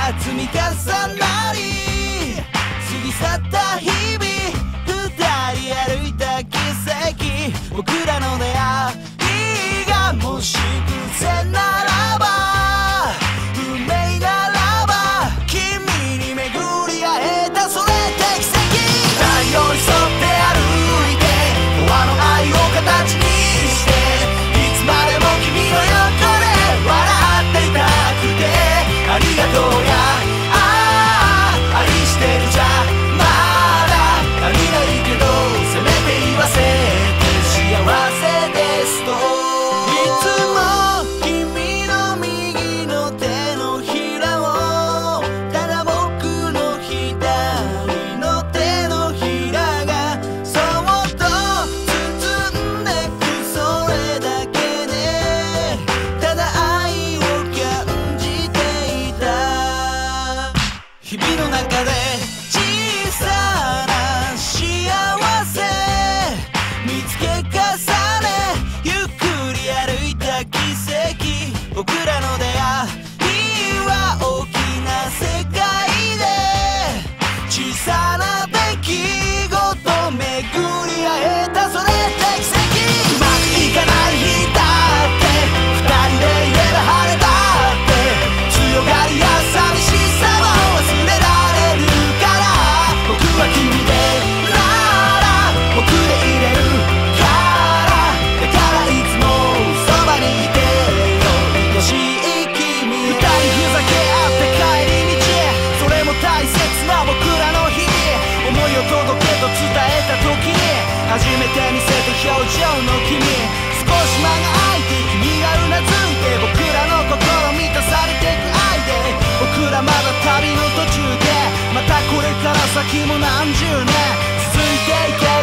が積み重なり過ぎ去った日々、二人歩いた奇跡、僕らの出会いがもし偶然ならば、運命ならば、君に巡り会えた、それって奇跡。二人寄り添って歩いて、永遠の愛を形にして、いつまでも君の横で笑っていたくて、ありがとうや、愛してるじゃまだ足りないけど、せめて言わせて幸せですと。いつも君の右の手のひらを、ただ僕の左の手のひらがそっと包んでく、それだけでただ愛を感じていた。日々の中で小さな幸せ見つけ重ね、ゆっくり歩いた奇跡、僕らの出会いは大きな世界で、小さな出来事巡り会えた、それって奇跡。うまくいかない日だって、二人でいれば晴れたって、強がりや寂しさも忘れられるから、僕は君でなら僕でいれるから、だからいつもそばにいてよ、愛しい君。二人ふざけ合って帰り道へ、それも大切な僕らの日々、思いを届けと伝えた時に初めて見せた表情の君、少し間が空いて君がうなずいて、僕らの心満たされてく愛で、僕らまだ旅の途中で、またこれから先も何十年続いていけ